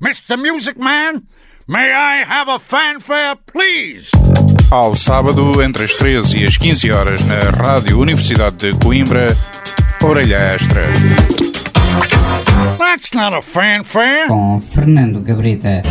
Mr. Music Man, may I have a fanfare, please? Ao sábado, entre as 13 e as 15 horas, na Rádio Universidade de Coimbra, Orelha Extra. That's not a fanfare. Com Fernando Gabrita.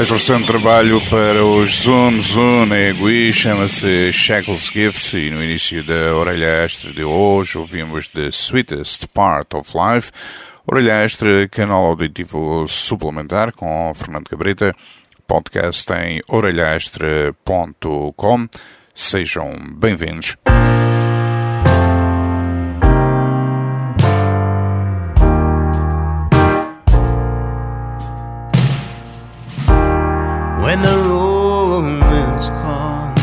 Mais recente trabalho para os Zoom Zoom Egui chama-se Shackles Gift, e no início da orelha extra de hoje ouvimos The Sweetest Part of Life. Orelha extra, canal auditivo suplementar com Fernando Cabrita, podcast em orelhaextra.com. Sejam bem-vindos. When the room is calm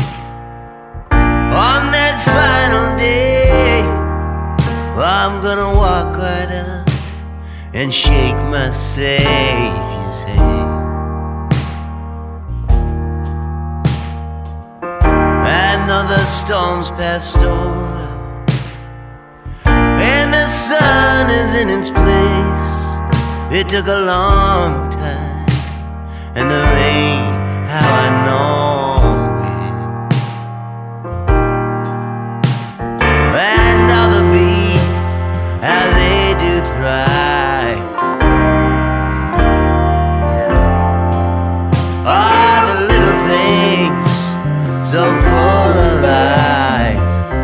on that final day, I'm gonna walk right up and shake my Savior's hand. And though the storm's passed over and the sun is in its place, it took a long time. And the rain, how I know it. And all the bees, how they do thrive. All the little things, so full of life.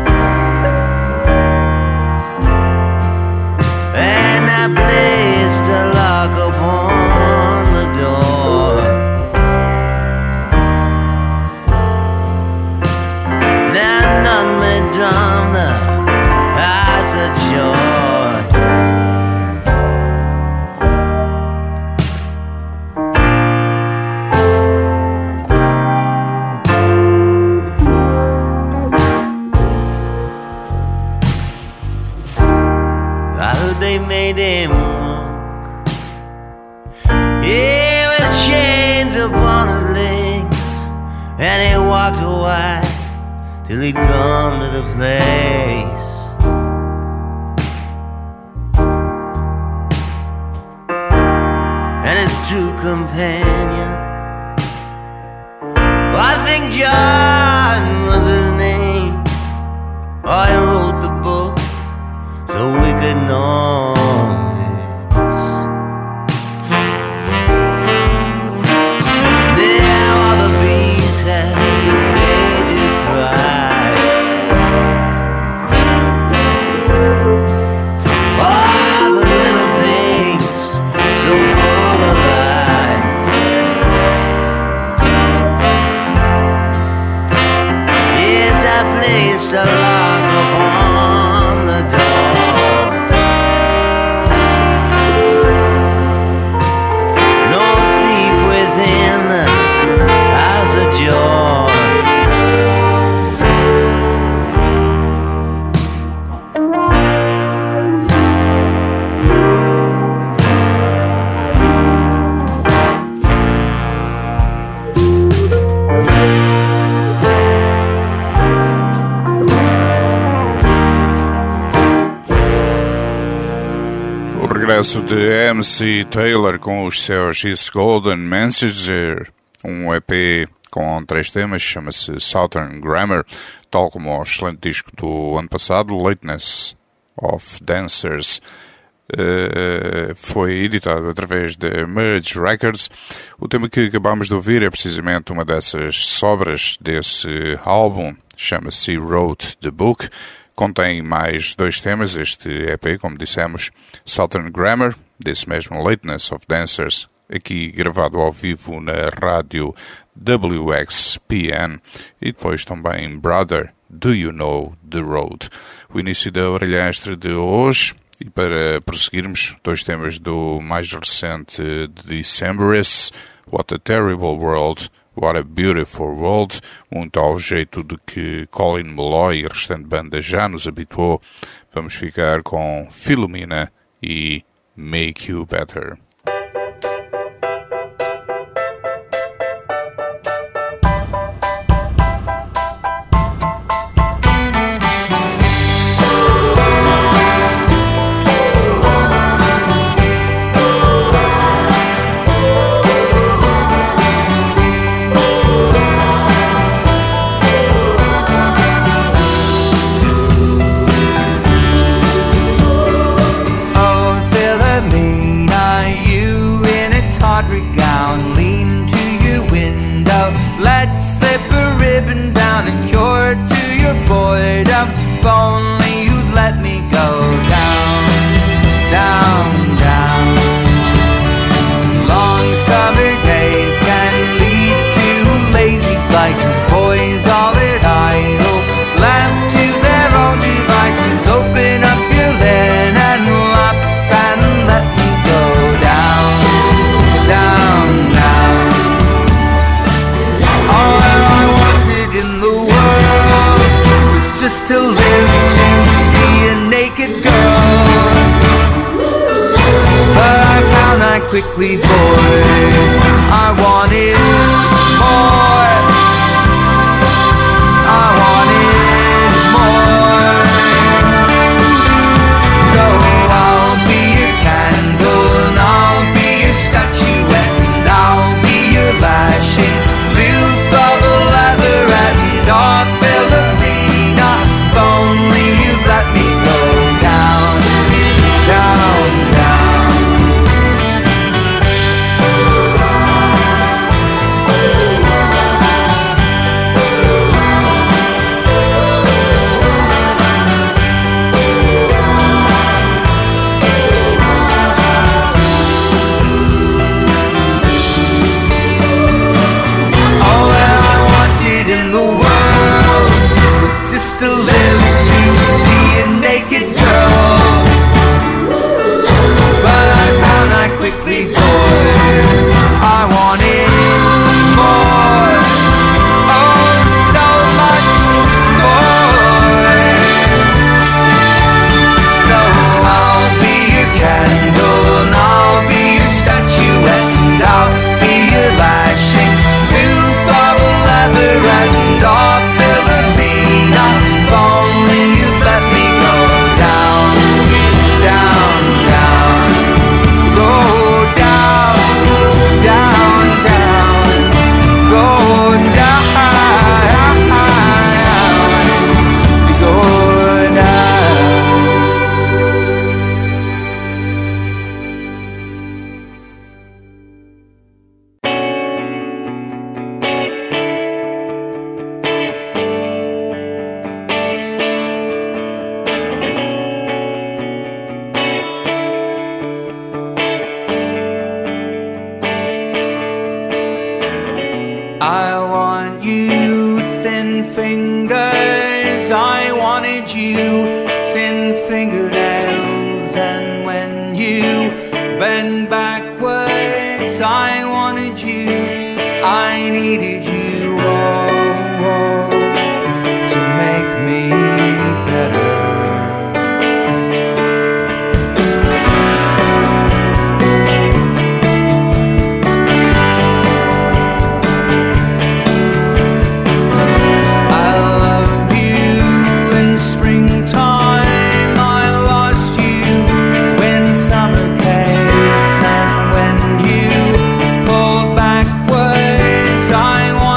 And I placed a lock upon the door. Drum the eyes of joy. I heard they made him walk, yeah, with chains upon his legs, and he walked a while till he'd come to the place. And his true companion, I think John was his name. Oh, he wrote the book so we could know this. Now all the bees have a lock upon the door. No thief within the house of joy. Regresso de MC Taylor com os seus His Golden Messenger, um EP com 3 temas, chama-se Southern Grammar, tal como o excelente disco do ano passado, Lateness of Dancers. Foi editado através da Merge Records. O tema que acabamos de ouvir é precisamente uma dessas sobras desse álbum, chama-se Wrote the Book. Contém mais 2 temas, este EP, como dissemos, Southern Grammar, desse mesmo Lateness of Dancers, aqui gravado ao vivo na rádio WXPN, e depois também Brother, Do You Know the Road? O início da orelha extra de hoje, e para prosseguirmos, 2 temas do mais recente Decemberists, What a Terrible World, What a Beautiful World, muito ao jeito de que Colin Meloy e a restante banda já nos habituou. Vamos ficar com Philomena e Make You Better. Oh, Philomena, Let's slip a ribbon down and cure to your boredom. If only you'd let me go down, down, down. Long summer days can lead to lazy vices. Boys all at idle, left to their own devices. Open up your linen up and let me go down, down, down. All I wanted in the world was just to live to see a naked girl. But I found I quickly bored. I wanted more. I wanted more. So I'll be your candle and I'll be your statuette and I'll be your lashing loop of a leatherette and I'll fill the arena. If only you'd let me go down, down, down. All that I wanted in the world was just to live to see a naked girl. But I found I quickly bored. I wanted more. Oh, so much more. So I'll be your candle and I'll be your statuette and I'll be your lashing loop of a leatherette and I'll fill the arena. If only you'd let me go down, down, down. Go down, down, down. Go down, go down. I want you, thin fingers. I wanted you, thin fingernails. And when you bend backwards, I wanted you, I needed you. Oh, oh, to make me better. I love you in springtime. I lost you when summer came. And when you pulled backwards, I wanted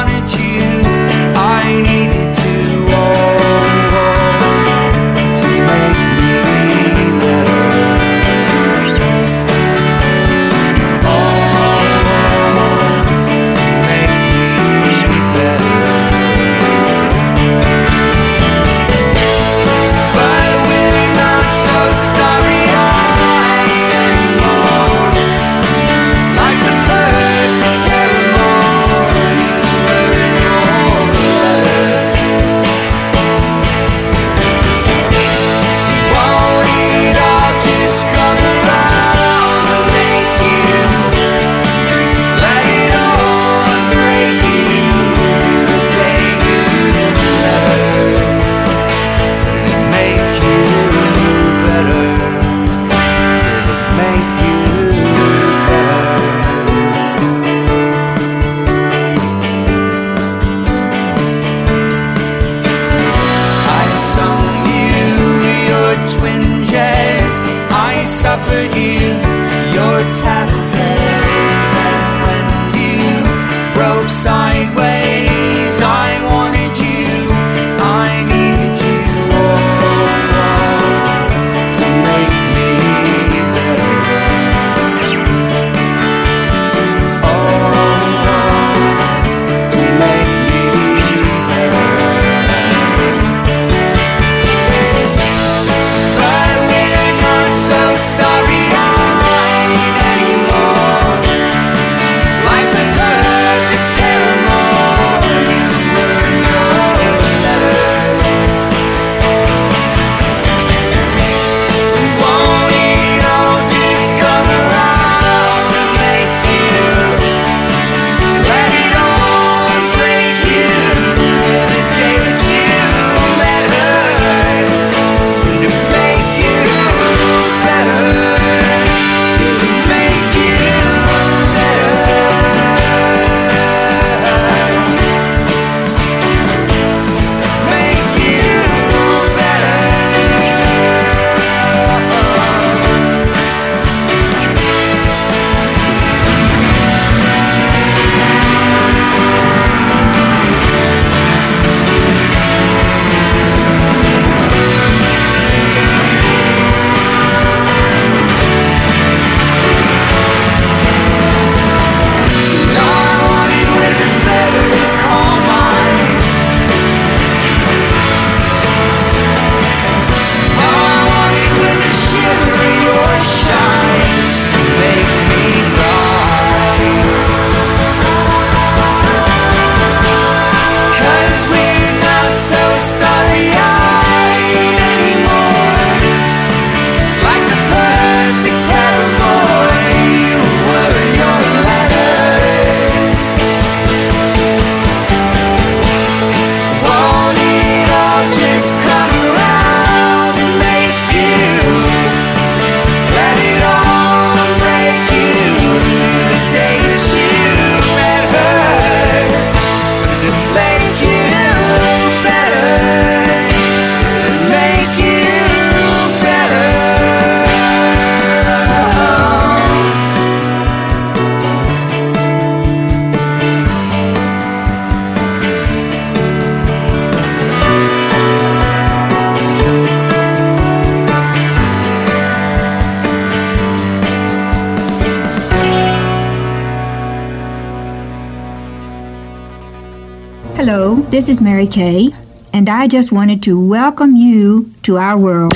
Hello, this is Mary Kay, and I just wanted to welcome you to our world.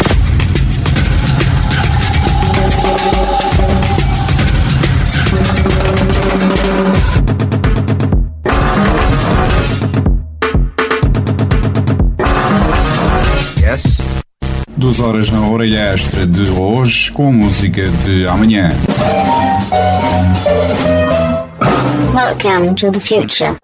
Yes. 2 horas na orelha extra de hoje com música de amanhã. Welcome to the future.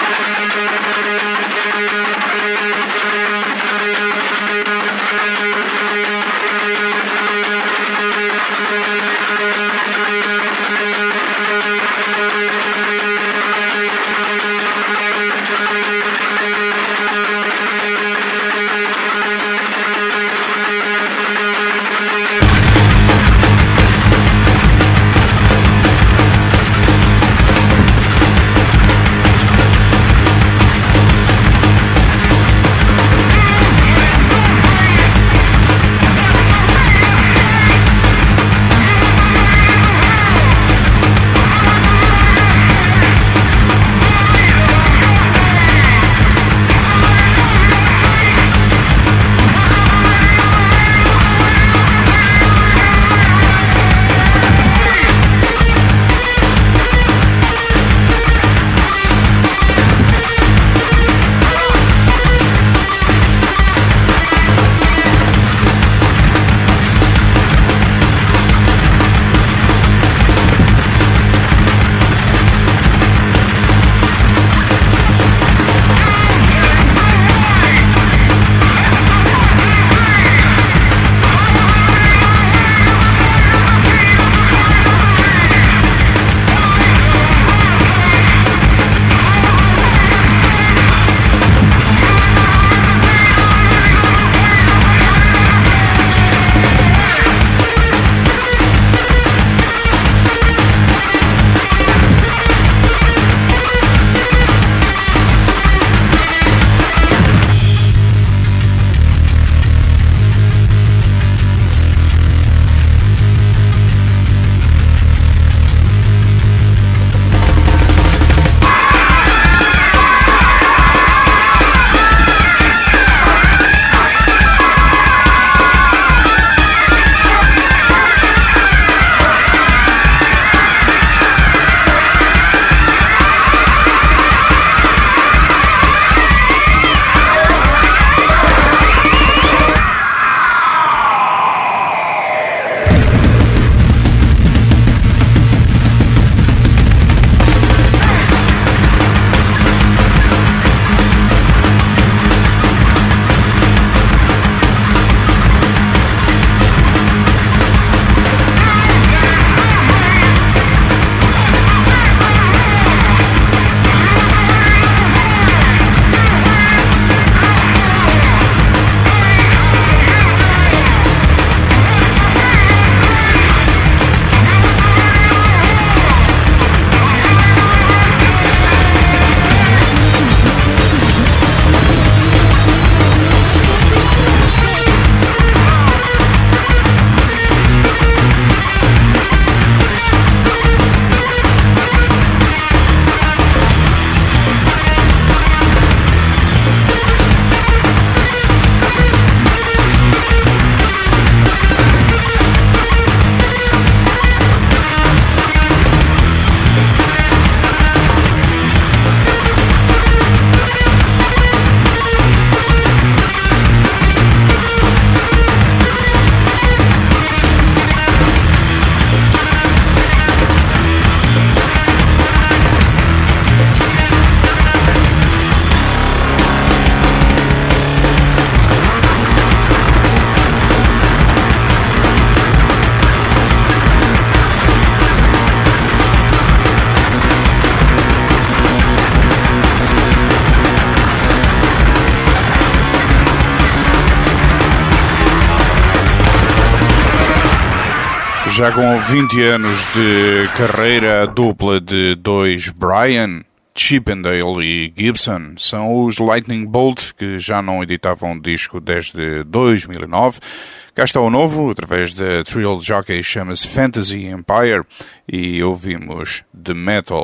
Já com 20 anos de carreira, a dupla de dois Brian, Chippendale e Gibson, são os Lightning Bolt, que já não editavam disco desde 2009. Cá está o novo, através da Trill Jockey, chama-se Fantasy Empire, e ouvimos The Metal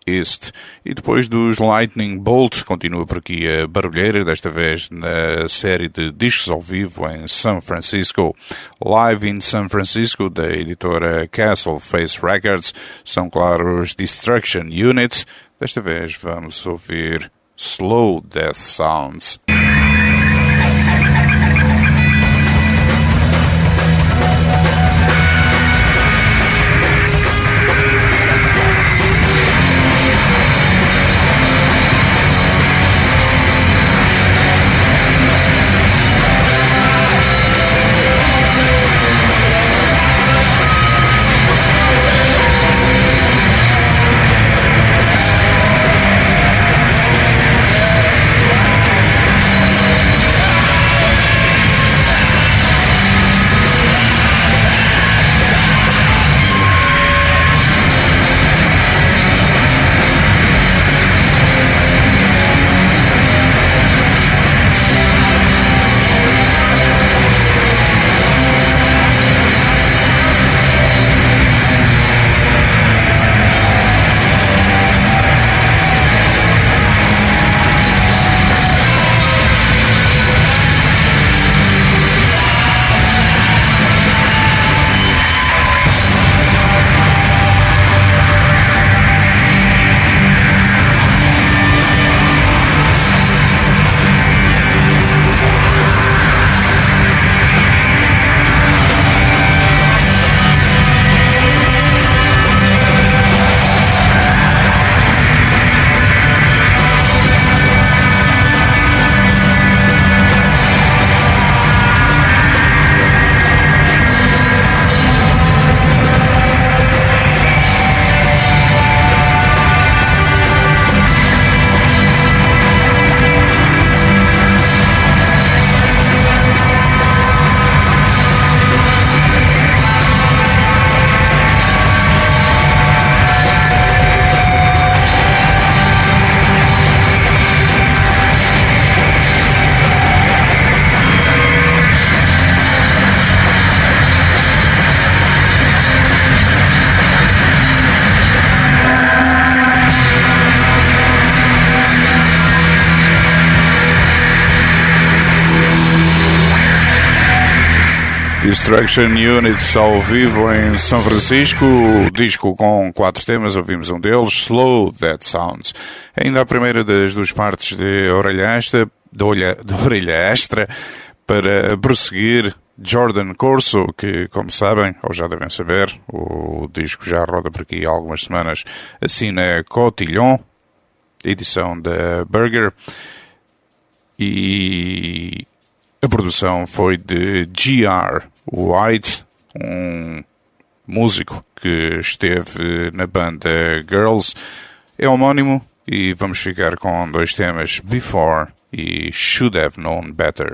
East. E depois dos Lightning Bolt, continua por aqui a barulheira, desta vez na série de discos ao vivo em São Francisco. Live in San Francisco, da editora Castle Face Records, são claro os Destruction Unit. Desta vez vamos ouvir Slow Death Sounds. Destruction Units ao vivo em São Francisco, disco com 4 temas, ouvimos um deles, Slow Death Sounds. Ainda a primeira das duas partes de Orelha Extra, para prosseguir, Jordan Corso, que, como sabem, ou já devem saber, o disco já roda por aqui há algumas semanas, assina Cotillon, edição da Burger, e a produção foi de G.R. White, um músico que esteve na banda Girls. É homónimo e vamos ficar com 2 temas, Before e Should Have Known Better.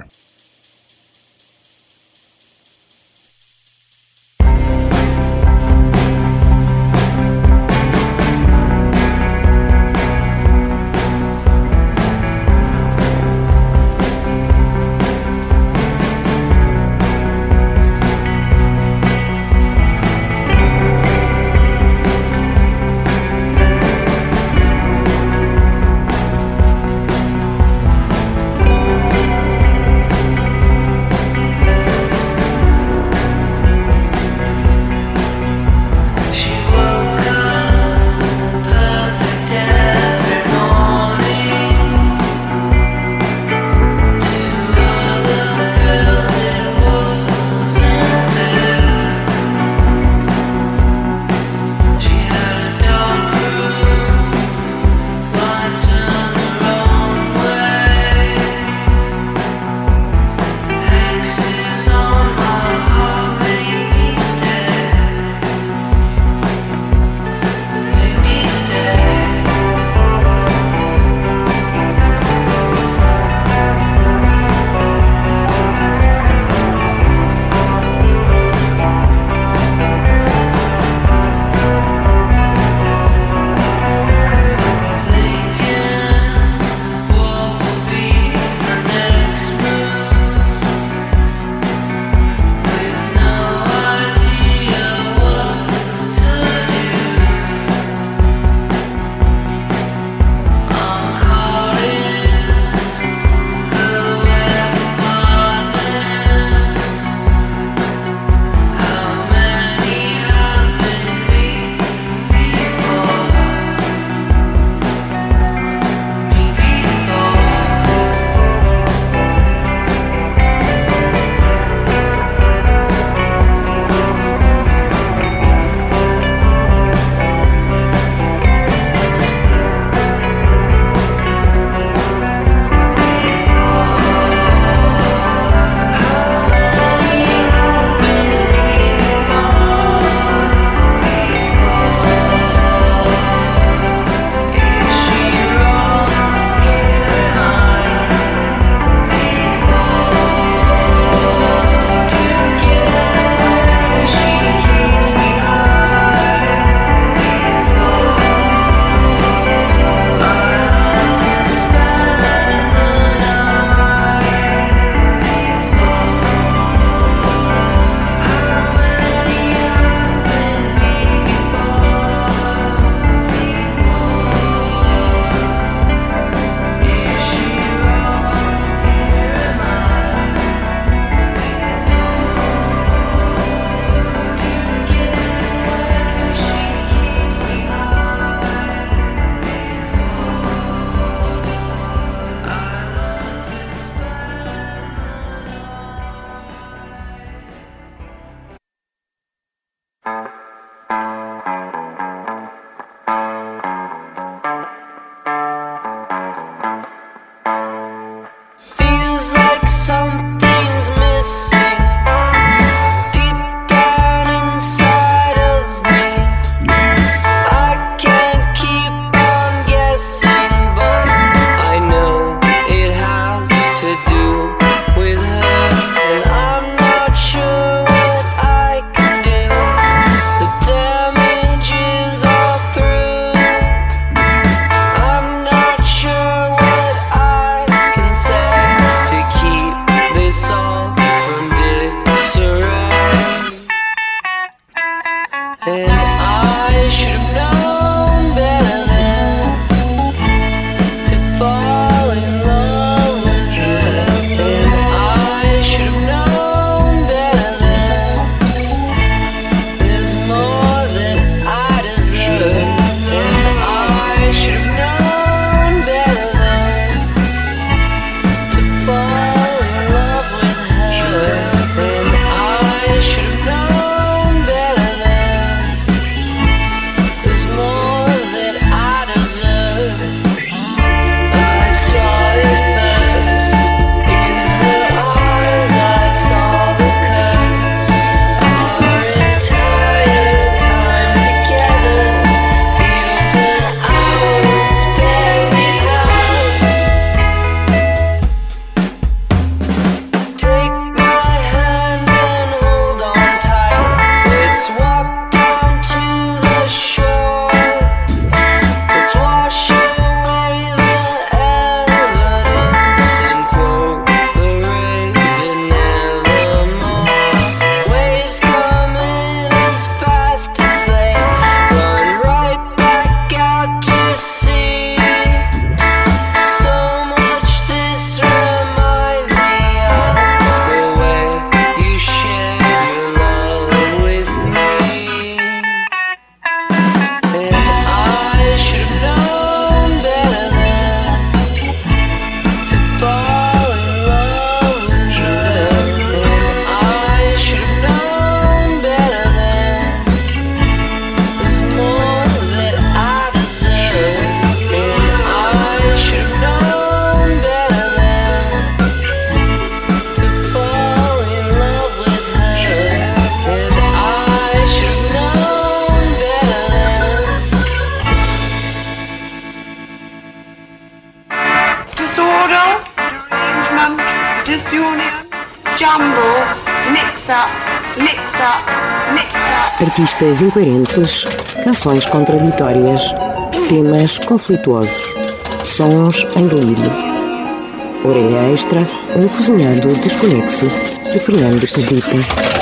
pressione, jumbo, mix-up, mix-up, mix-up. Artistas incoerentes, canções contraditórias, temas conflituosos, sons em delírio. Orelha Extra, um cozinhado desconexo, de Fernando Cabrita.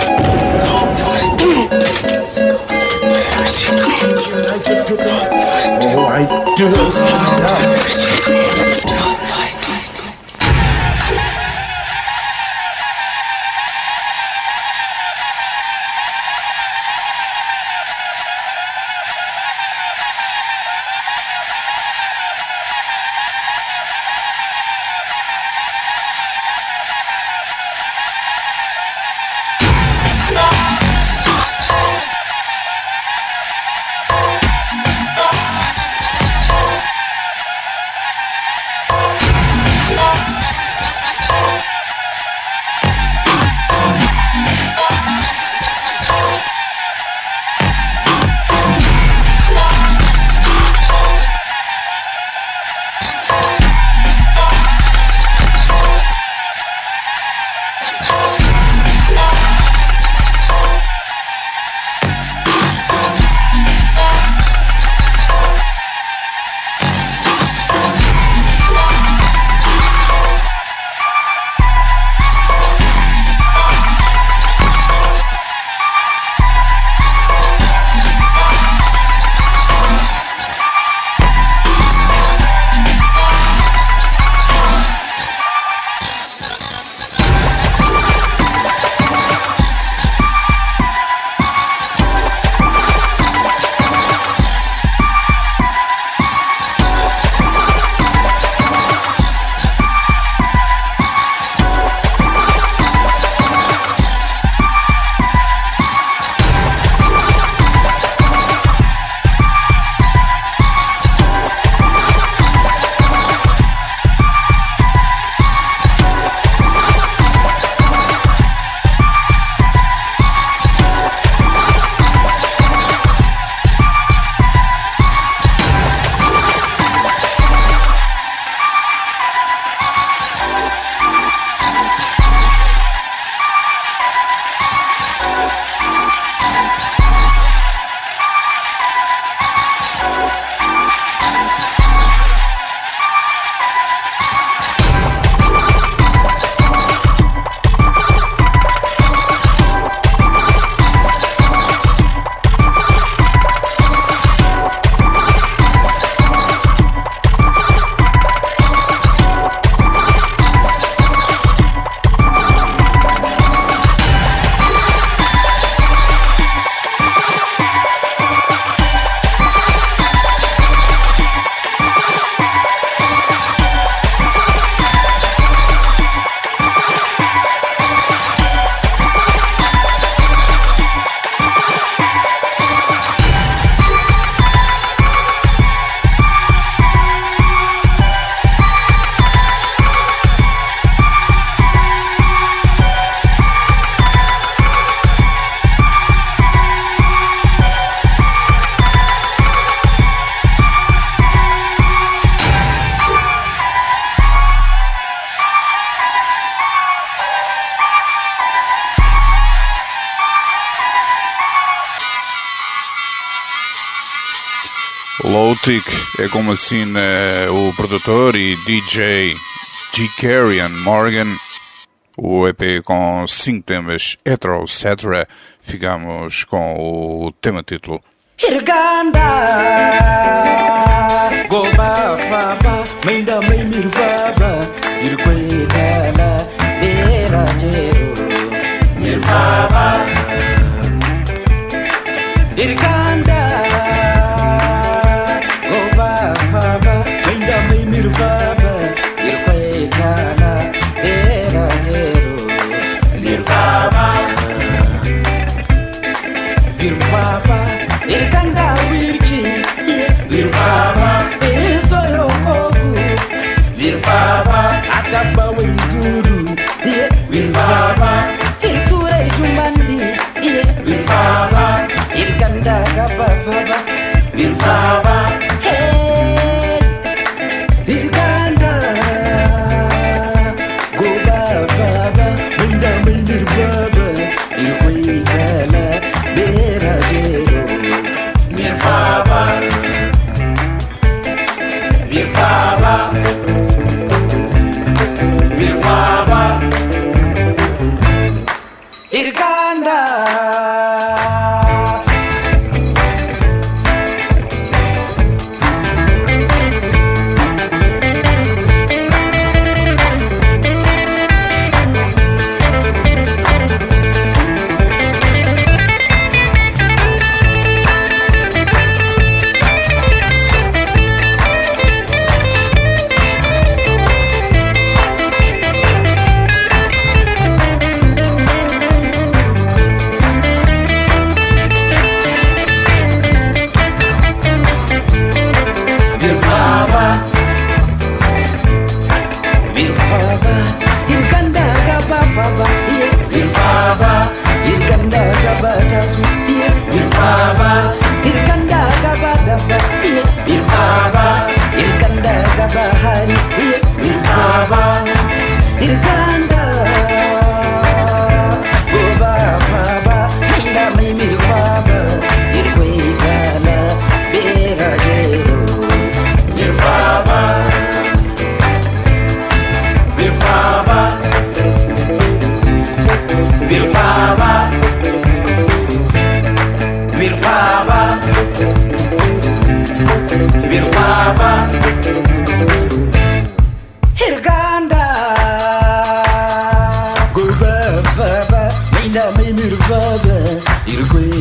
Low-Tick é como assina o produtor e DJ G. Carrion Morgan. O EP com 5 temas, Heterocetra. Ficamos com o tema título. Irganda Goba Faba Mainda Maimir Faba Irquetala Vera Jero Mirfaba Irganda Goba Faba Mainda Maimir Faba Irquetala Vera Jero Mirfaba Mirfaba Irkanda wirji, virfaba, esoyo koku, virfaba, ataba wizuru, virfaba, irkure jumandi, virfaba, irkanda kapafaba, virfaba, hey, irkanda, go baba.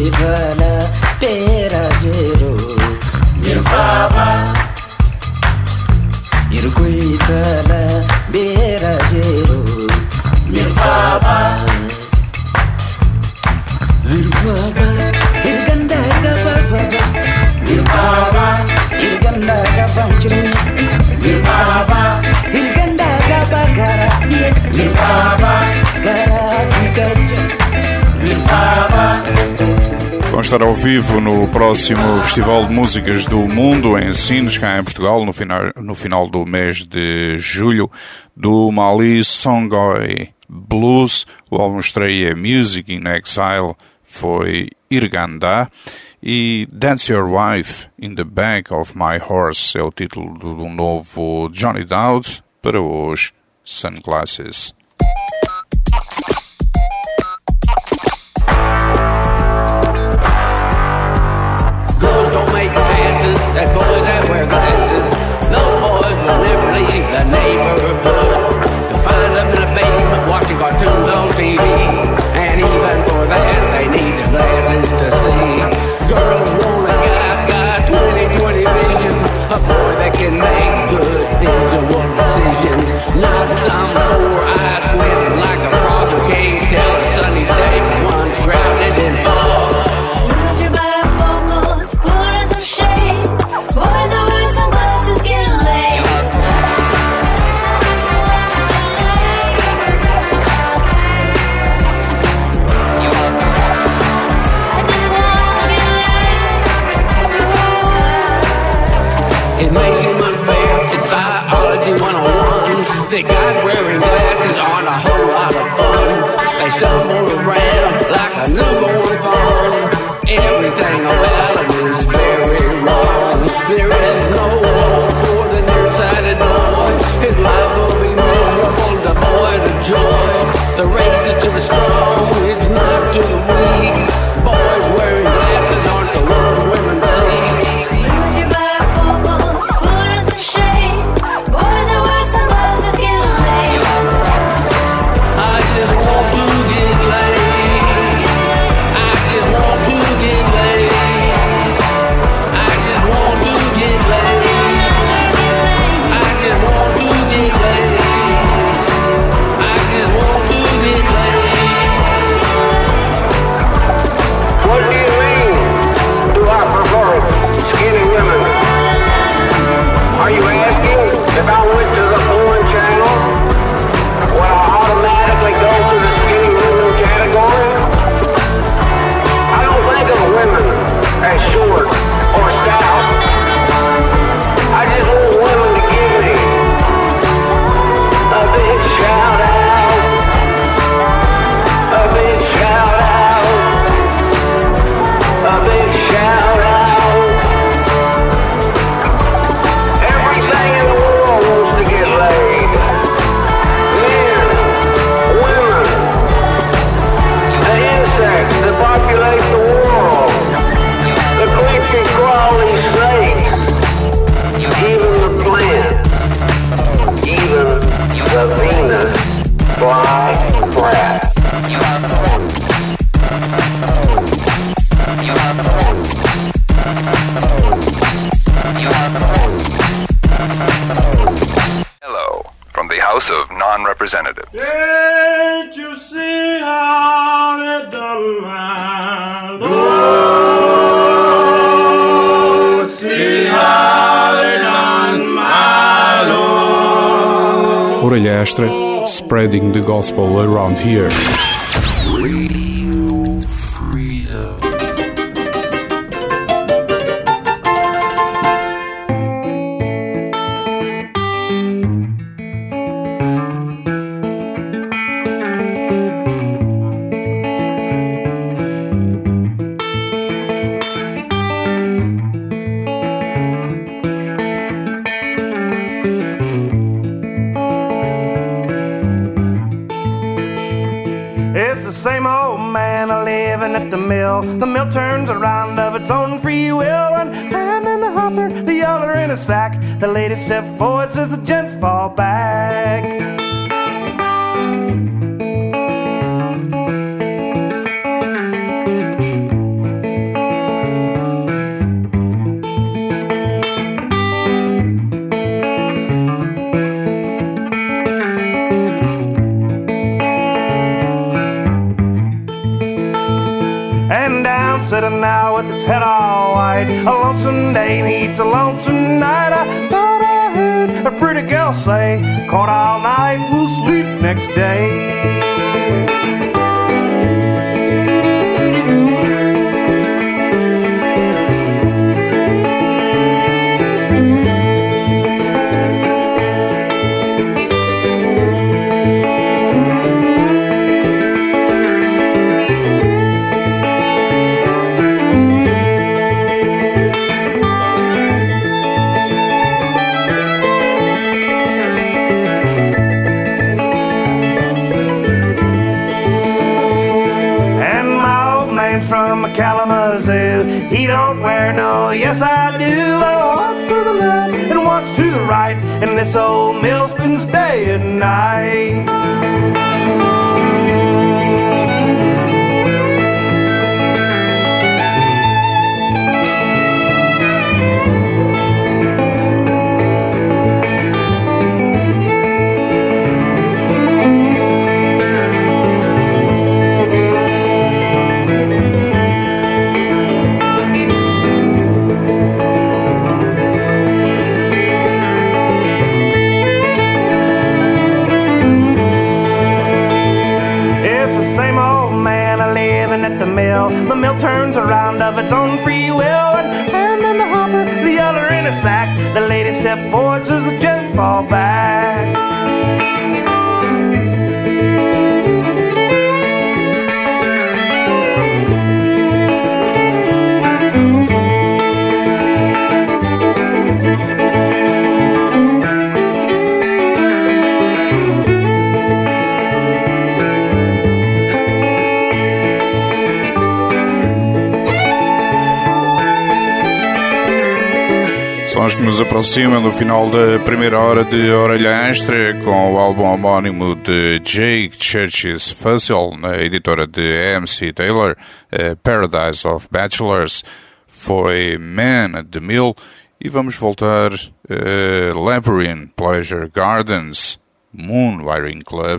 Irukuitala Perajero Mirfaba Irukuitala Perajero Mirfaba Mirfaba Irganda Kababa Mirfaba Irganda Kabanchri Mirfaba Irganda Kabagara Mirfaba Gara Fukaja Vamos estar ao vivo no próximo Festival de Músicas do Mundo em Sines, cá em Portugal, no final do mês de julho, do Mali Songhai Blues. O álbum estreia Music in Exile foi Irganda e Dance Your Wife in the Back of My Horse é o título do novo Johnny Dowd para os Sunglasses. That boys that wear glasses, those boys will never leave the neighborhood. You'll find them in the basement watching cartoons on TV, and even for that they need the glasses to see. Girls want a guy got 20/20 vision, a boy that can make good visual decisions, not some four-eyed squint like a frog who can't tell a sunny day from one shrouded in fog. Use your bifocals, put on some shades. Boys that wear sunglasses get laid. I just wanna get laid. It may seem unfair, it's biology 101. The guys wearing glasses aren't a whole lot of fun. They stumble around like a newborn fawn. Everything about it is very wrong. There is no hope for the nearsighted boy. His life will be miserable, devoid of joy. The race is to the strong, it's not to the weak. Boys wearing glasses aren't the ones women see. Use your bifocals, put on some shades. Boys that wear sunglasses get laid. I just want to get laid. I just want to get laid. I just want to get laid. I just want to get laid. I just want to get laid. What do you mean? Do I prefer skinny women? Are you asking if I went to the porn channel, would I automatically go to the skinny women category? I don't think of women as short or stout. I just want women to give me a big shout out, a big shout out, a big shout out. Everything in the world wants to get laid. Men, women, the insects that populate the world, the creepy crawly snakes, even the plant, even the Venus flytrap. Hello, from the House of Non-Representatives. Can't you see how it done my Lord? See how it done my Lord. Orelha Extra, spreading the gospel around here. Radio Freedom. It's the same old man a-living at the mill. The mill turns around of its own free will. One hand in the hopper, the other in a sack. The ladies step forward, says the gents fall back. sitting now with its head all white. A lonesome day meets a lonesome night. I thought I heard a pretty girl say, caught all night, we'll sleep next day. From Kalamazoo, he don't wear no, yes I do. Oh, once to the left and once to the right, and this old mill spins day and night. The mill turns around of its own free will, and hand in the hopper, the other in a sack. The ladies step forward as the gents fall back. Sons que nos aproximam do final da primeira hora de Orelha Extra, com o álbum homónimo de Jake Church's Fossil, na editora de MC Taylor. Paradise of Bachelors foi Man at the Mill, e vamos voltar a Labyrinth Pleasure Gardens, Moon Wiring Club.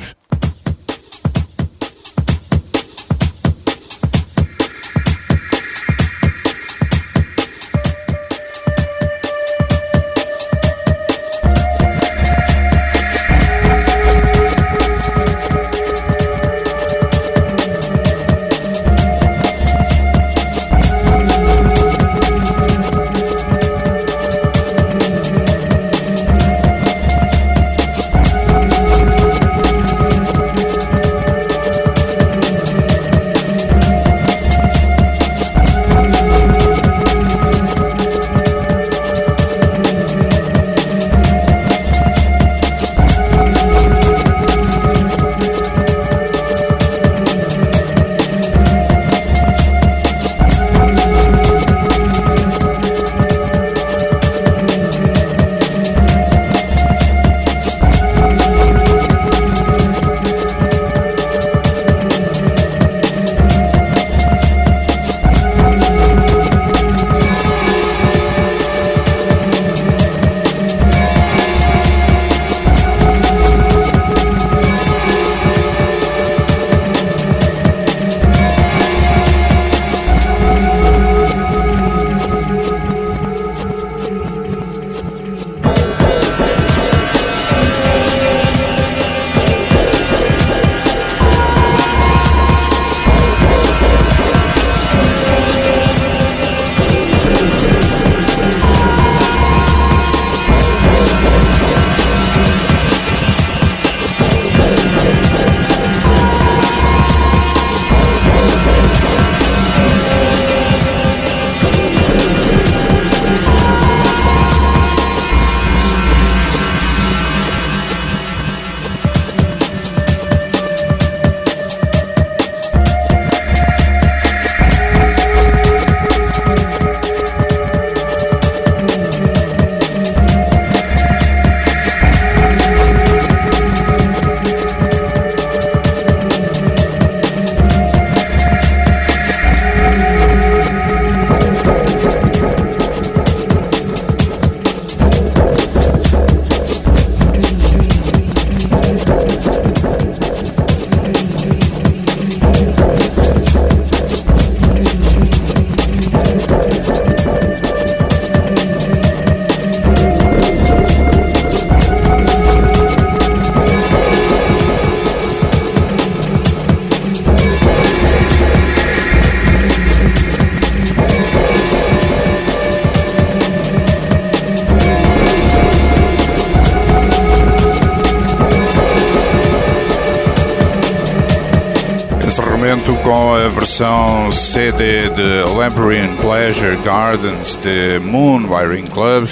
Instrumento com a versão CD de Labyrinth Pleasure Gardens de Moon Wiring Club.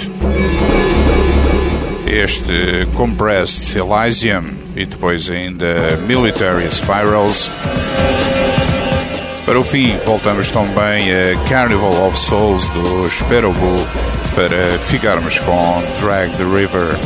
Este Compressed Elysium e depois ainda Military Spirals. Para o fim, voltamos também a Carnival of Souls do Sperobu para ficarmos com Drag the River.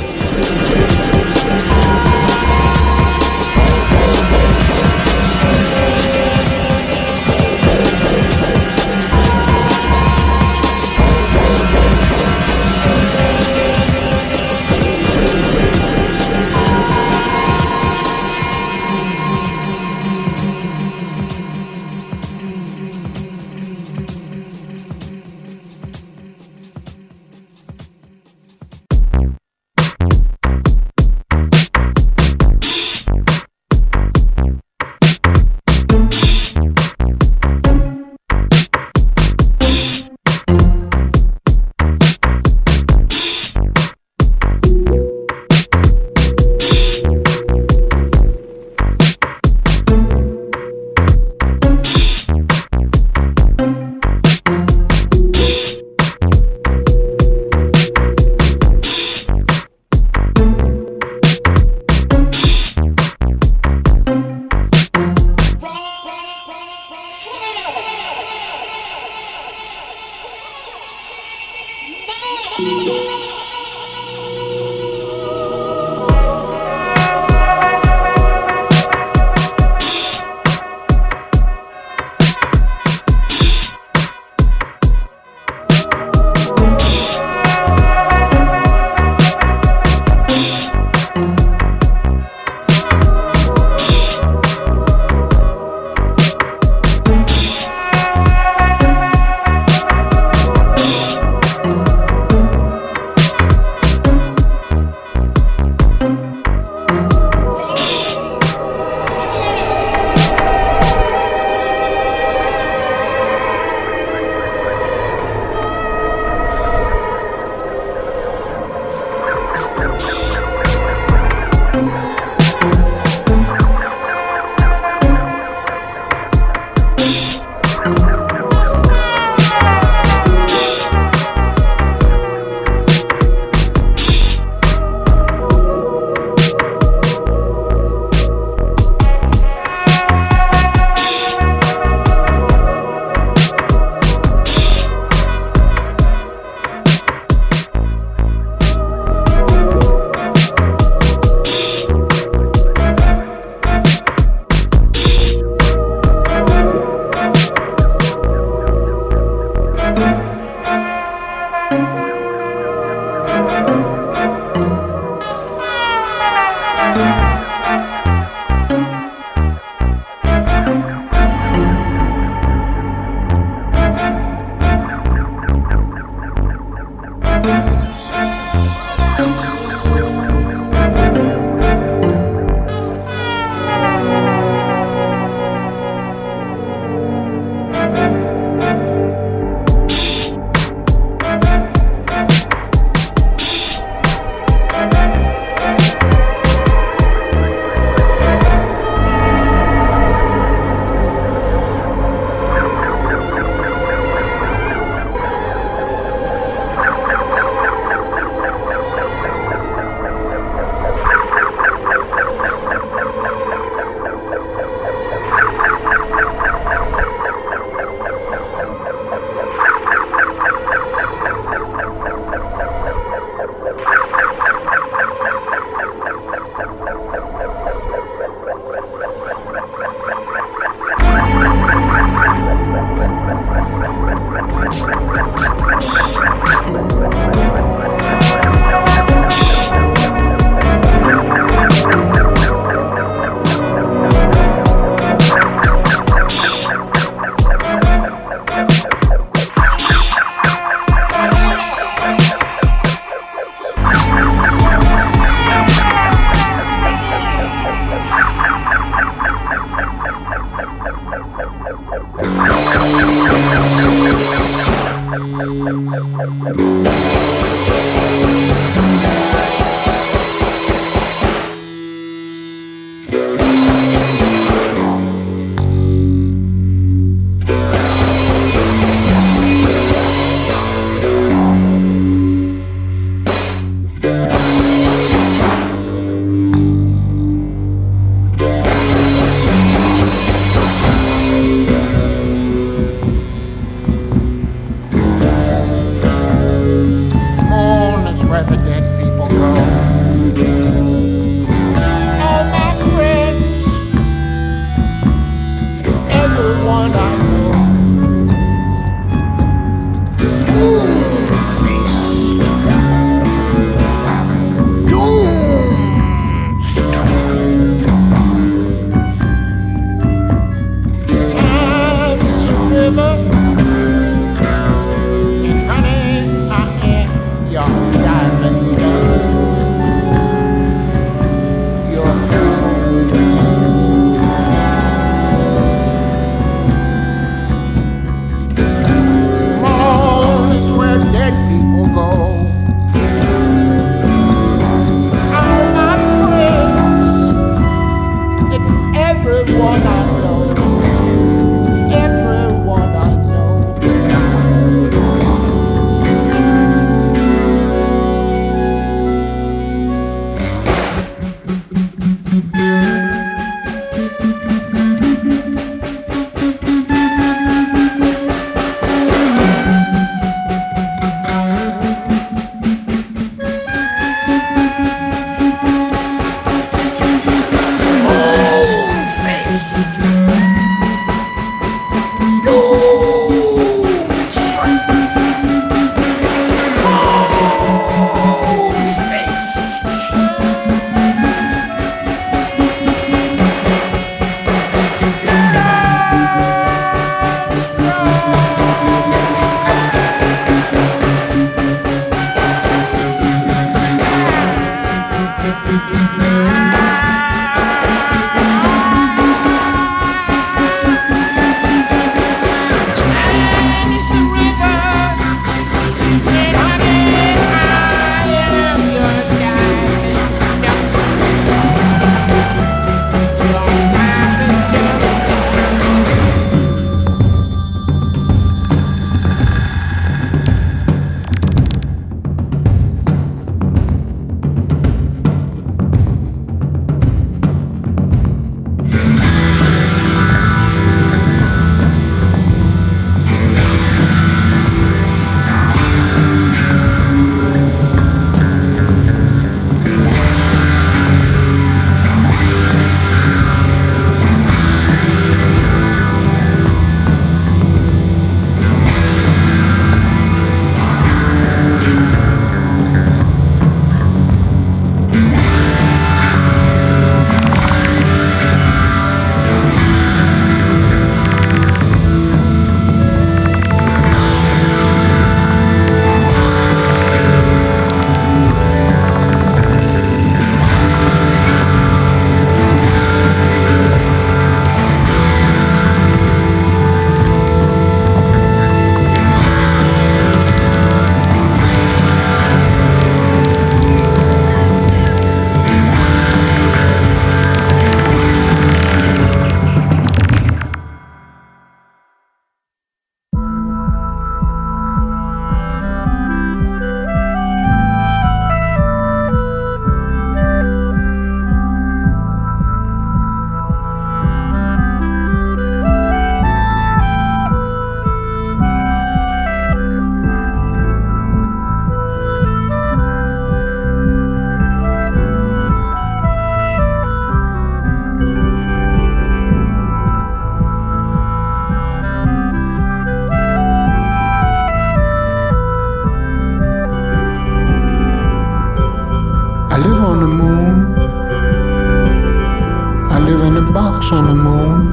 box on the moon.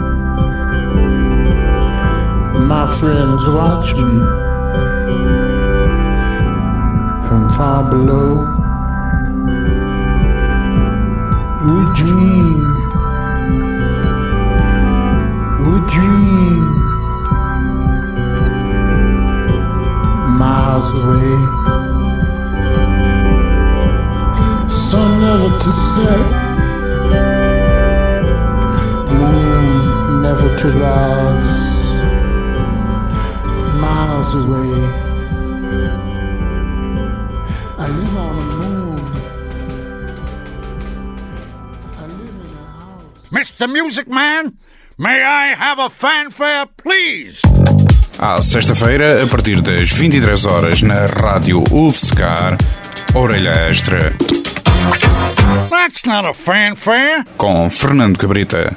My friends watch me from far below. We dream miles away. Sun never to set, moon never to rise. Miles away, I live on the moon. I live in a house. Mr. Music Man, may I have a fanfare, please? À sexta-feira, a partir das 23 horas na Rádio UFSCar, Orelha Extra. That's not a fanfare. Com Fernando Cabrita.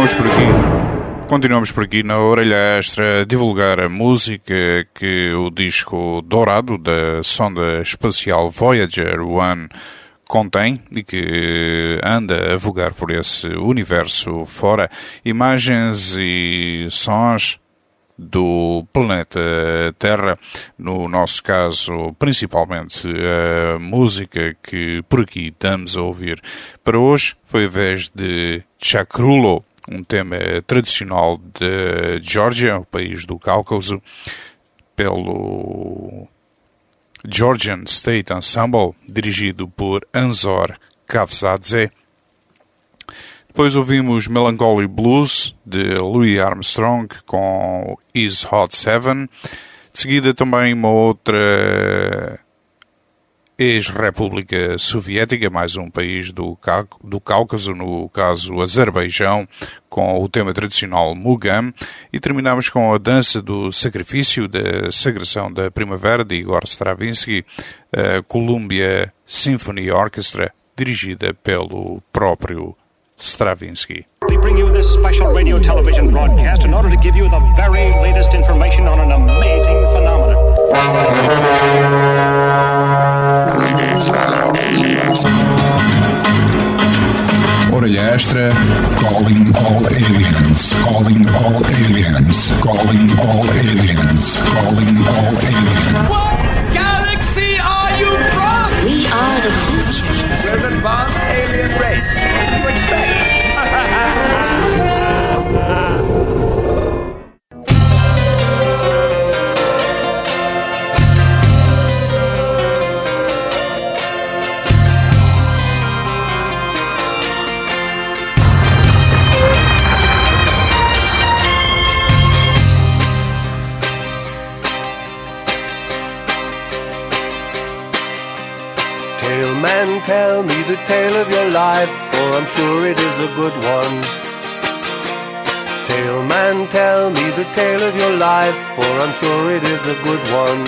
Continuamos por aqui na Orelha Extra a divulgar a música que o disco dourado da sonda espacial Voyager 1 contém e que anda a vogar por esse universo fora. Imagens e sons do planeta Terra, no nosso caso principalmente a música que por aqui estamos a ouvir para hoje foi a vez de Chakrulo, um tema tradicional de Geórgia, o país do Cáucaso, pelo Georgian State Ensemble, dirigido por Anzor Kavzadze. Depois ouvimos Melancholy Blues, de Louis Armstrong, com Is Hot 7. De seguida também uma outra ex-república soviética, mais um país do Cáucaso, no caso Azerbaijão, com o tema tradicional Mugam. E terminamos com a dança do sacrifício, da sagração da primavera, de Igor Stravinsky, a Columbia Symphony Orchestra, dirigida pelo próprio Stravinsky. We bring you this special radio television broadcast in order to give you the very latest information on an amazing phenomenon. Orelha Extra, calling all aliens, calling all aliens, calling all aliens, calling all aliens. What galaxy are you from? We are the future. We're an advanced alien race. What do you expect? Man, tell me the tale of your life, for I'm sure it is a good one. Tale man, tell me the tale of your life, for I'm sure it is a good one.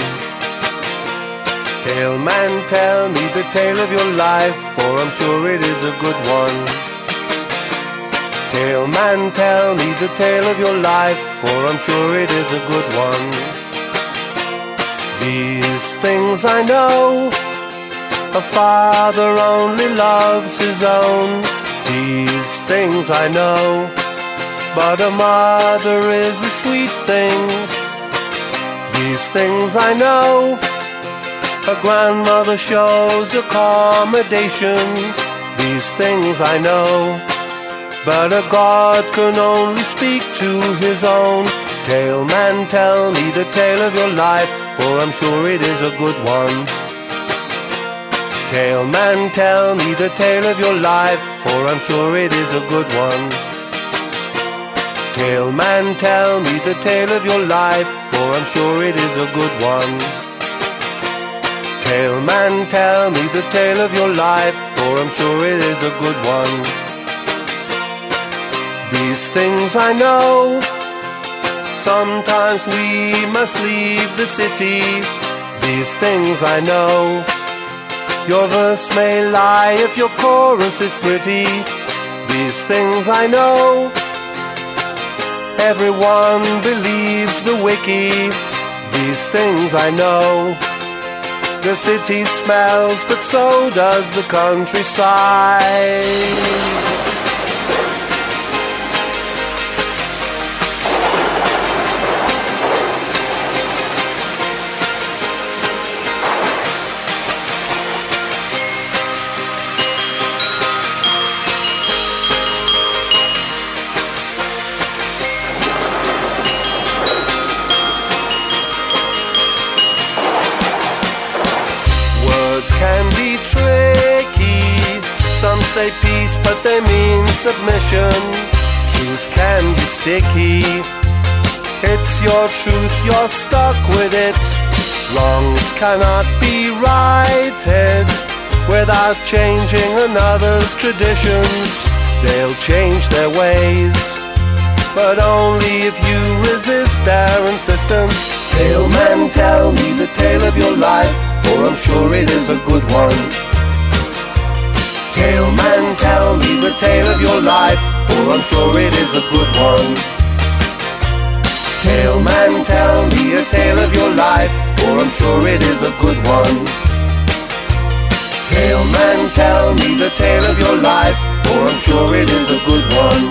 Tale man, tell me the tale of your life, for I'm sure it is a good one. Tale man, tell me the tale of your life, for I'm sure it is a good one. These things I know, a father only loves his own. These things I know, but a mother is a sweet thing. These things I know, a grandmother shows accommodation. These things I know, but a God can only speak to his own. Tale man, tell me the tale of your life, for I'm sure it is a good one. Tale man, tell me the tale of your life, for I'm sure it is a good one. Tale man, tell me the tale of your life, for I'm sure it is a good one. Tale man, tell me the tale of your life, for I'm sure it is a good one. These things I know, sometimes we must leave the city. These things I know, your verse may lie if your chorus is pretty. These things I know, everyone believes the wiki. These things I know, the city smells, but so does the countryside. Can be tricky. Some say peace, but they mean submission. Truth can be sticky. It's your truth, you're stuck with it. Wrongs cannot be righted without changing another's traditions. They'll change their ways, but only if you resist their insistence. Tale man, tell me the tale of your life, for I'm sure it is a good one. Tale man, tell me the tale of your life, for I'm sure it is a good one. Tale man, tell me a tale of your life, for I'm sure it is a good one. Tale man, tell me the tale of your life, for I'm sure it is a good one.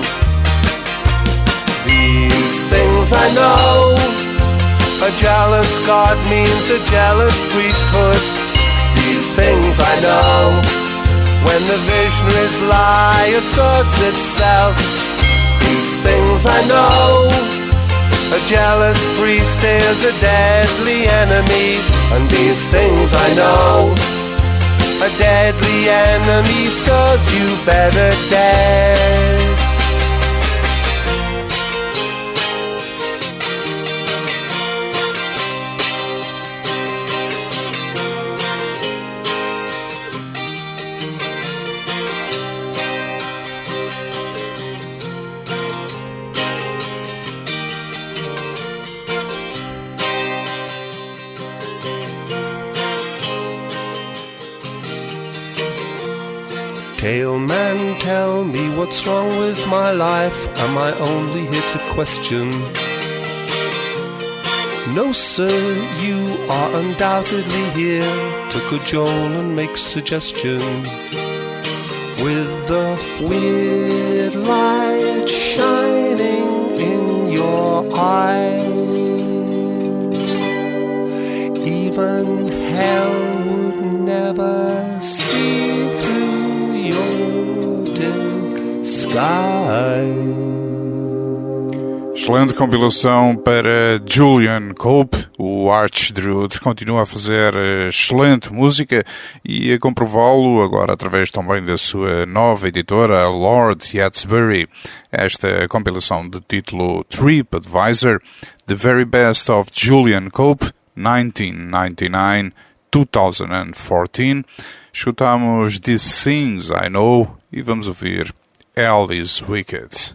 These things I know, a jealous God means a jealous priesthood. These things I know, when the visionary's lie asserts itself. These things I know, a jealous priest is a deadly enemy. And these things I know, a deadly enemy serves you better dead. Tale man, tell me what's wrong with my life. Am I only here to question? No sir, you are undoubtedly here to cajole and make suggestion. With the weird light shining in your eyes, even hell would never see through your disguise. Excelente compilação para Julian Cope, o Archdruid. Continua a fazer excelente música e a comprová-lo agora através também da sua nova editora, Lord Yatsbury. Esta compilação de título TripAdvisor, The Very Best of Julian Cope, 1999-2014. Escutamos These Things I Know e vamos ouvir Hell is Wicked.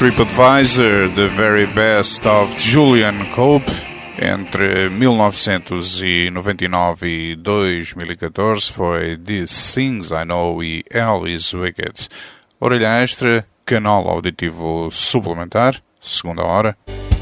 TripAdvisor, The Very Best of Julian Cope, entre 1999 e 2014, foi These Things I Know e Hell is Wicked. Orelha extra, canal auditivo suplementar, segunda hora.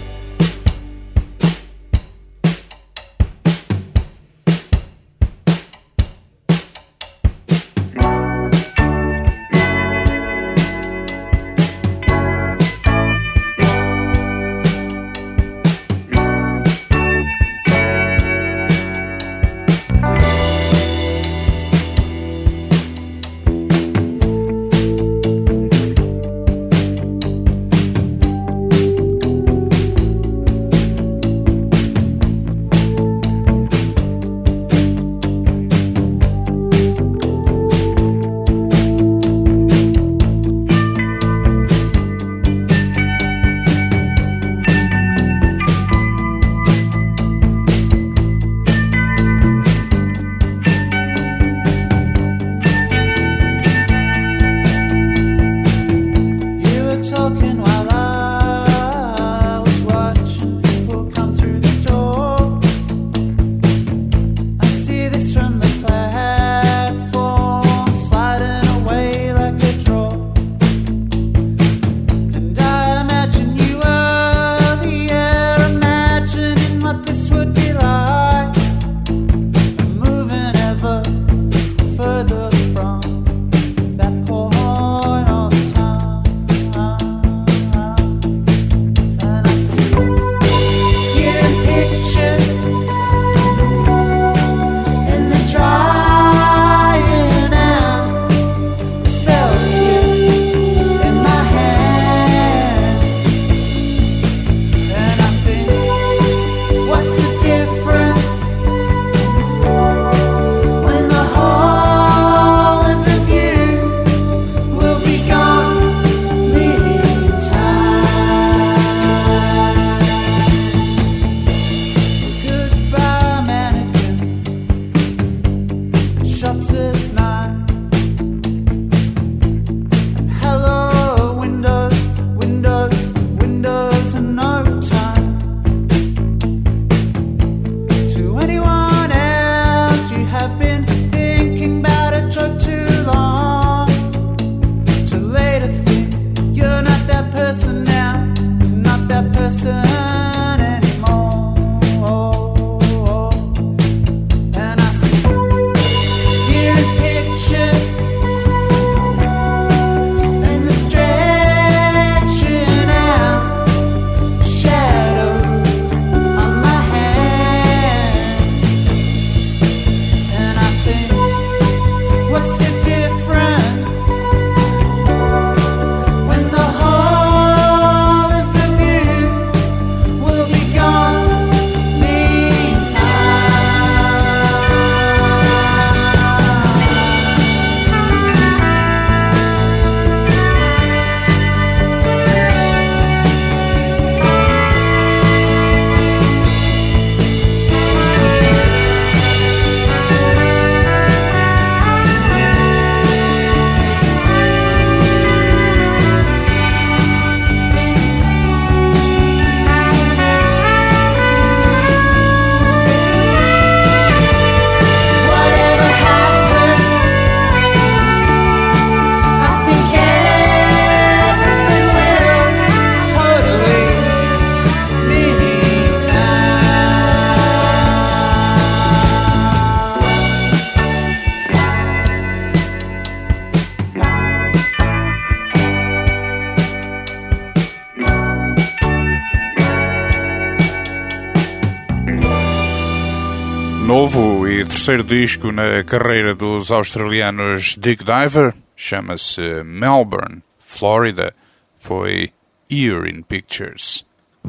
Novo e terceiro disco na carreira dos australianos Dick Diver, chama-se Melbourne, Florida, foi Year in Pictures.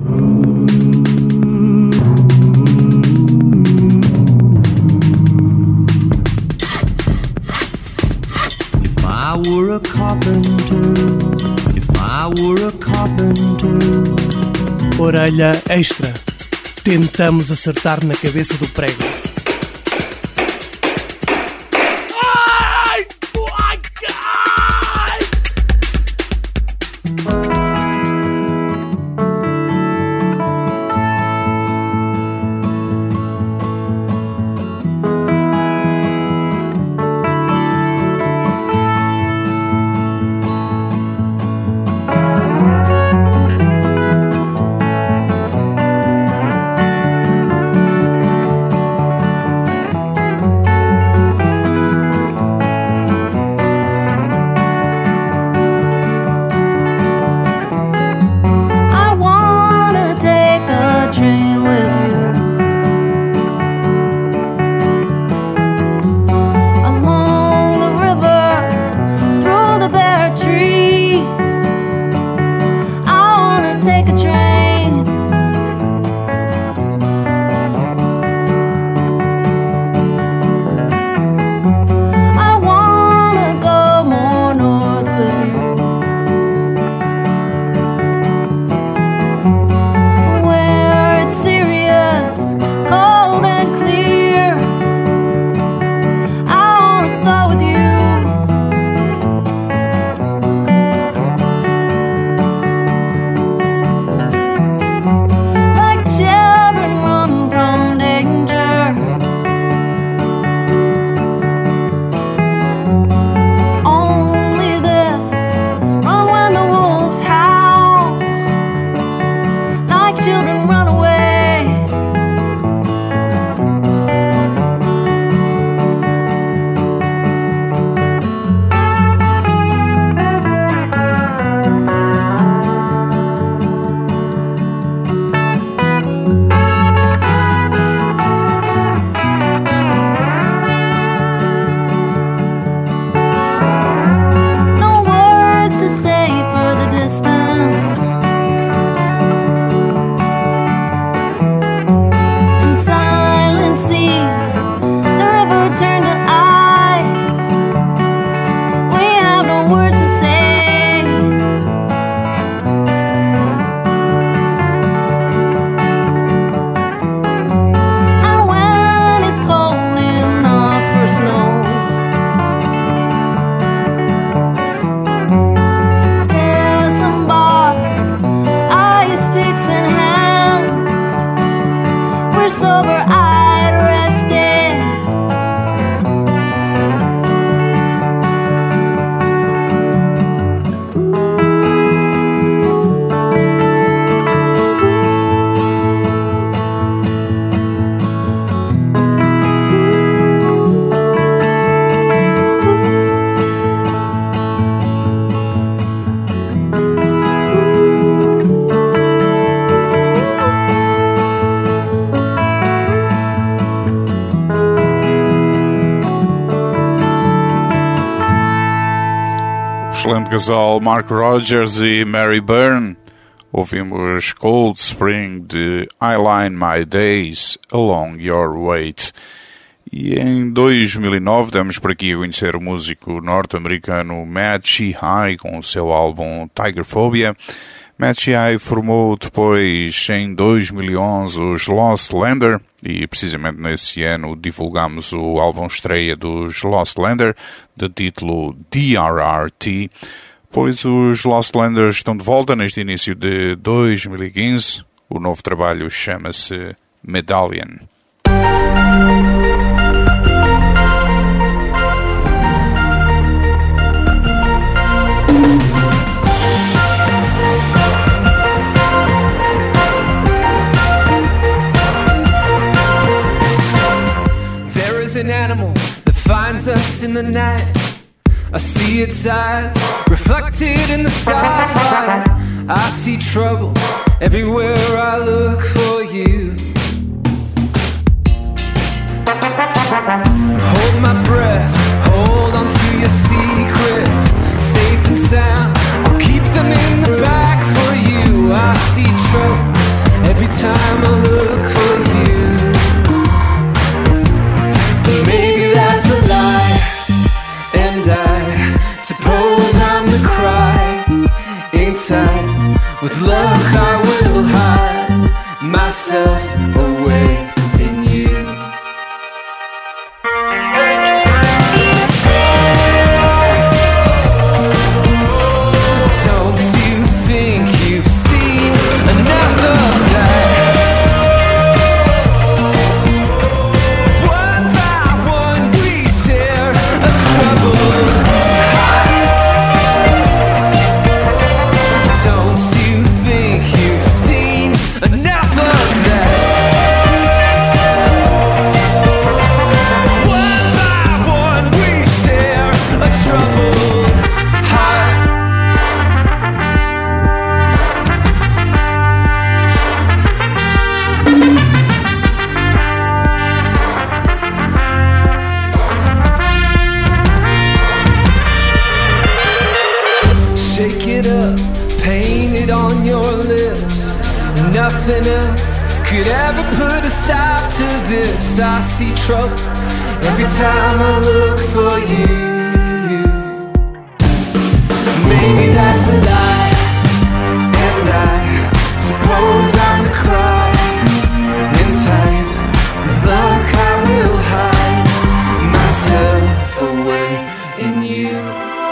If I were a carpenter, if I were a carpenter. Orelha extra. Tentamos acertar na cabeça do prego. excelente casal Mark Rogers e Mary Byrne. Ouvimos Cold Spring de I Line My Days Along Your Weight. E em 2009 demos por aqui a conhecer o músico norte-americano Matt Sheehy com o seu álbum Tigerphobia. Matt Sheehy formou depois, em 2011, os Lost Lander, e precisamente nesse ano divulgamos o álbum estreia dos Lost Lander, de título DRRT, pois os Lost Landers estão de volta neste início de 2015. O novo trabalho chama-se Medallion. An animal that finds us in the night. I see its eyes reflected in the sapphire. I see trouble everywhere I look for you. Hold my breath, hold on to your secrets. Safe and sound, I'll keep them in the back for you. I see trouble every time I look for you. Maybe that's a lie, and I suppose I'm the cry. Ain't I? With luck I will hide myself away in you. Don't you think you've seen enough of that? Nothing else could ever put a stop to this. I see trouble every time I look for you. Maybe that's a lie, and I suppose I'm the cry. In time, with luck I will hide myself away in you.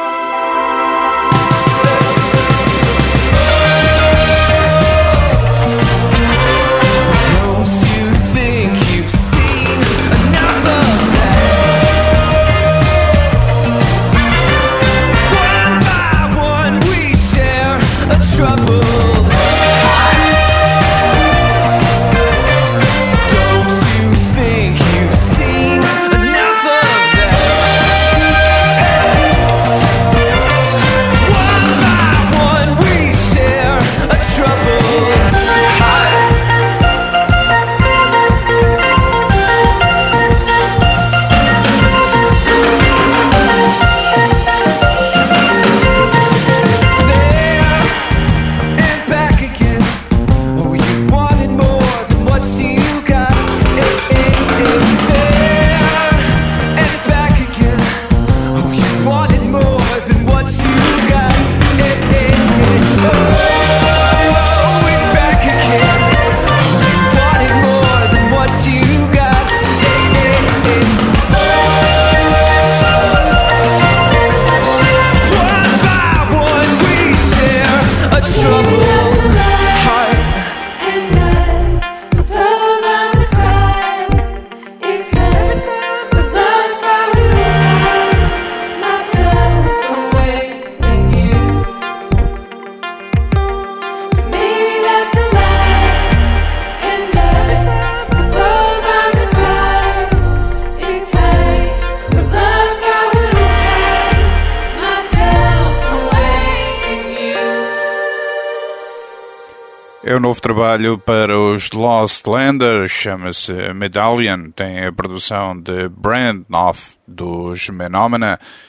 É o novo trabalho para os Lost Landers, chama-se Medallion, tem a produção de Brand Knopf dos Menomena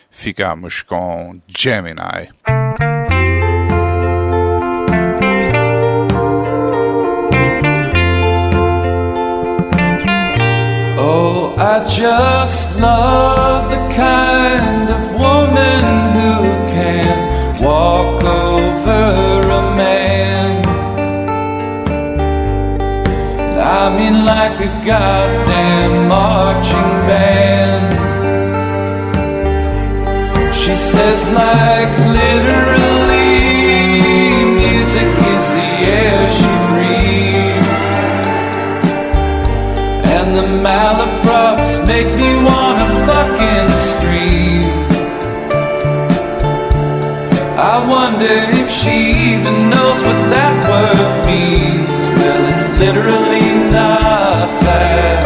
ficamos com Gemini. Oh, I just love the kind of woman who can walk over a man. I mean, like a goddamn marching band. She says, like literally, music is the air she breathes, and the malaprops make me wanna fucking scream. I wonder if she even knows what that word means. Well, it's literally not that.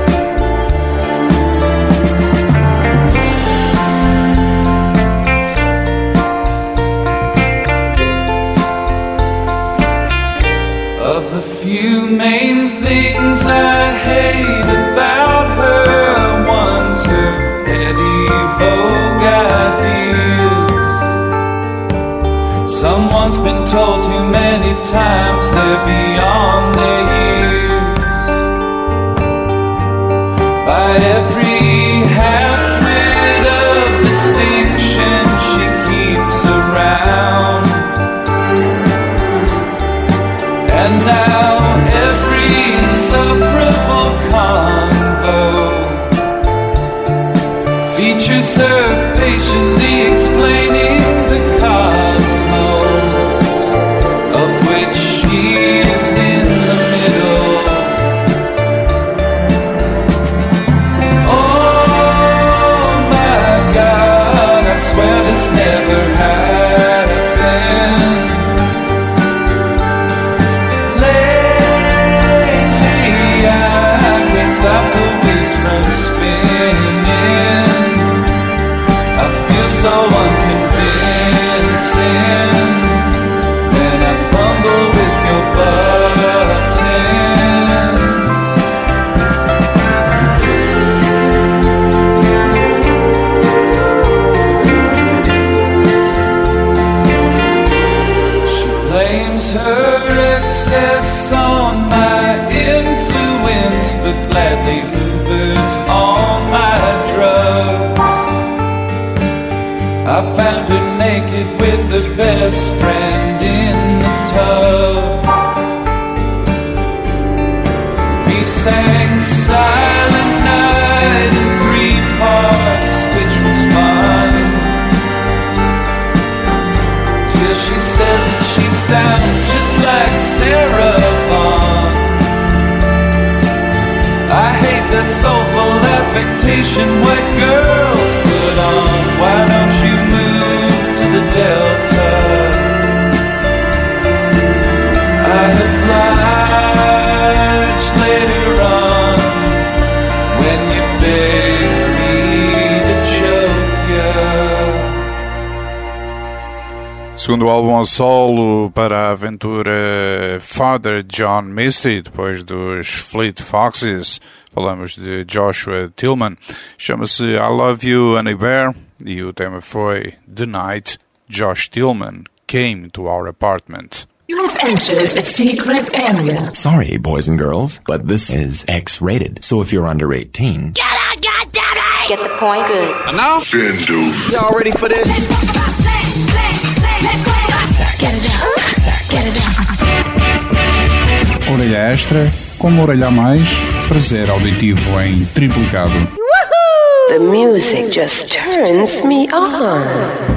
Of the few main things I hate about her, one's her petty vogue ideas. Someone's been told too many times they're beyond their years. By every half-wit of distinction she keeps around. And now every insufferable convo features her patiently explaining the cosmos, of which she is in the middle. Oh my God, I swear this never happened. Stop the wheels from spinning. I feel so unconvincing when I fumble with your buttons. She blames her excess on my influence, but gladly hoovers all my drugs. I found her naked with her best friend in the tub. We sang Silent Night in 3 parts, which was fun, till she said that she sounds just like Sarah Vaughan. I hate that soulful affectation white girls put on. Why don't you move to the Delta? I obliged later on when you begged me to choke you. Segundo álbum a solo para a aventura Father John Misty, depois dos Fleet Foxes, falamos de Joshua Tillman. Chama-se I Love You, Honey Bear, e o tema foi The Night Josh Tillman Came to Our Apartment. You have entered a secret area. Sorry, boys and girls, but this is X-rated. So if you're under 18... Get out, goddammit! Get the point? Good. And now? Y'all ready for this? Get it down. Get it down. Orelha extra, como orelha a mais, prazer auditivo em triplicado. The music just turns me on.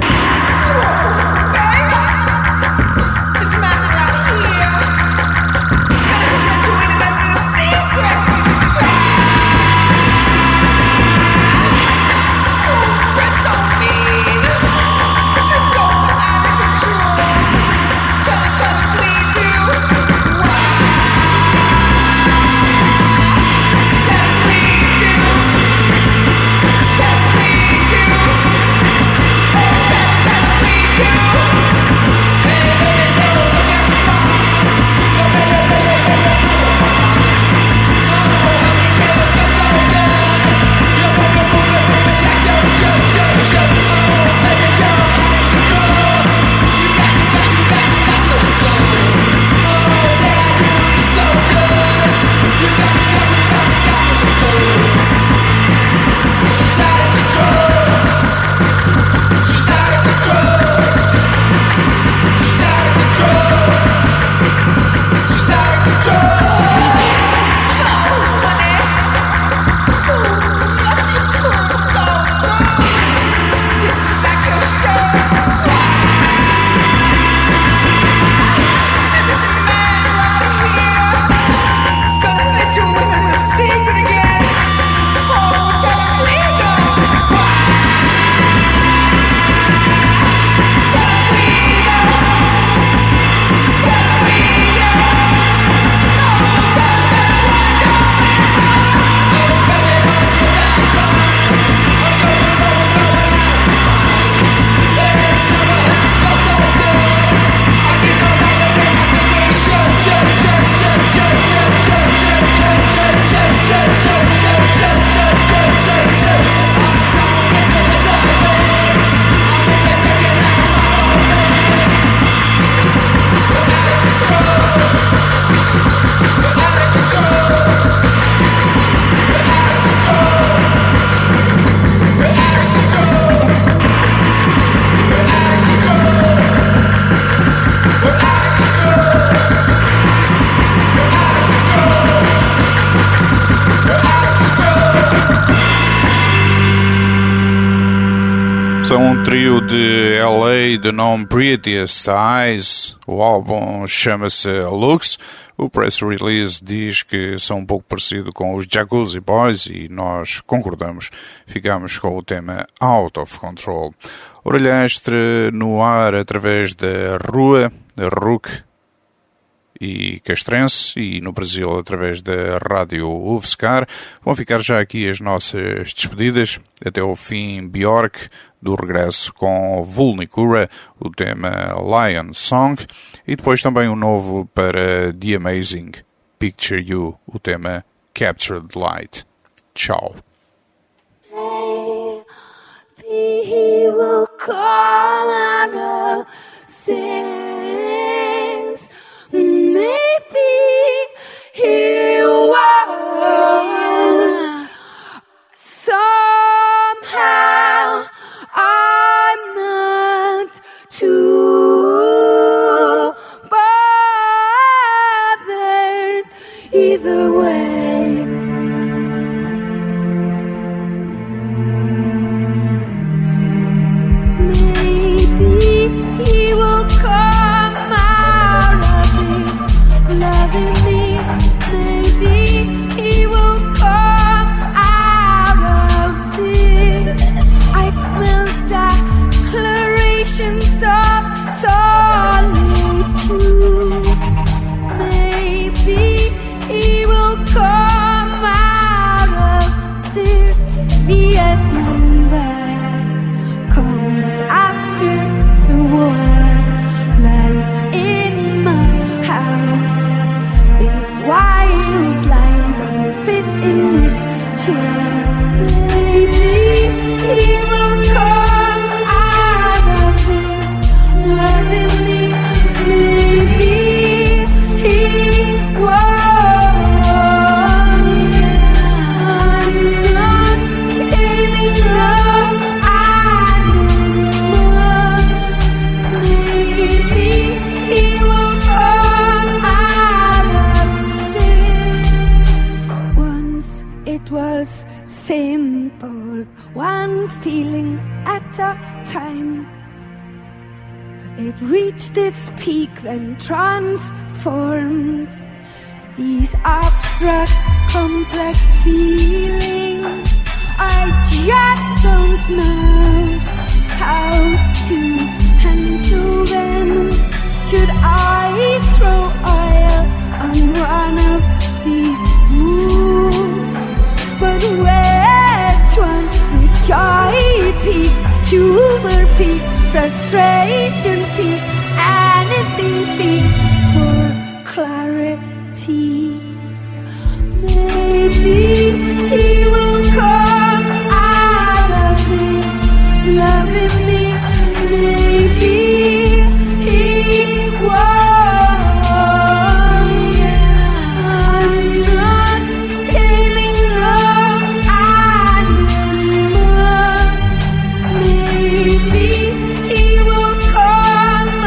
Yeah. São um trio de LA de nome Prettiest Eyes. O álbum chama-se Lux. O press release diz que são um pouco parecido com os Jacuzzi Boys e nós concordamos. Ficamos com o tema Out of Control. Orelha Extra no ar através da Rua, da RUC e Castrense, e no Brasil através da Rádio UFSCar. Vão ficar já aqui as nossas despedidas. Até o fim, Björk, do regresso com Vulnicura, o tema Lion Song, e depois também um novo para The Amazing, Picture You, o tema Captured Light. Tchau. Maybe he will call on a things. Maybe he will. Somehow I'm not too bothered either way. Maybe he will come out of this loving me. Maybe he will come out of this. I smell declarations of solitude. Maybe he will come out of this Vietnam that comes after the war, lands in my house. This wild line doesn't fit in this chair. Maybe he will come out of this loving me. Maybe he won't. I'm not taming love anymore. Maybe he will come out of this. Once it was simple, one feeling at a time. It reached its peak, then transformed. These abstract, complex feelings, I just don't know how to handle them. Should I throw oil on one of these moods? But which one? Would joy peak, humor peak, frustration peak, anything peak for clarity? Maybe he will come out of this loving me. Maybe he won't. I'm not taming love anymore. Maybe he will come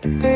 Thank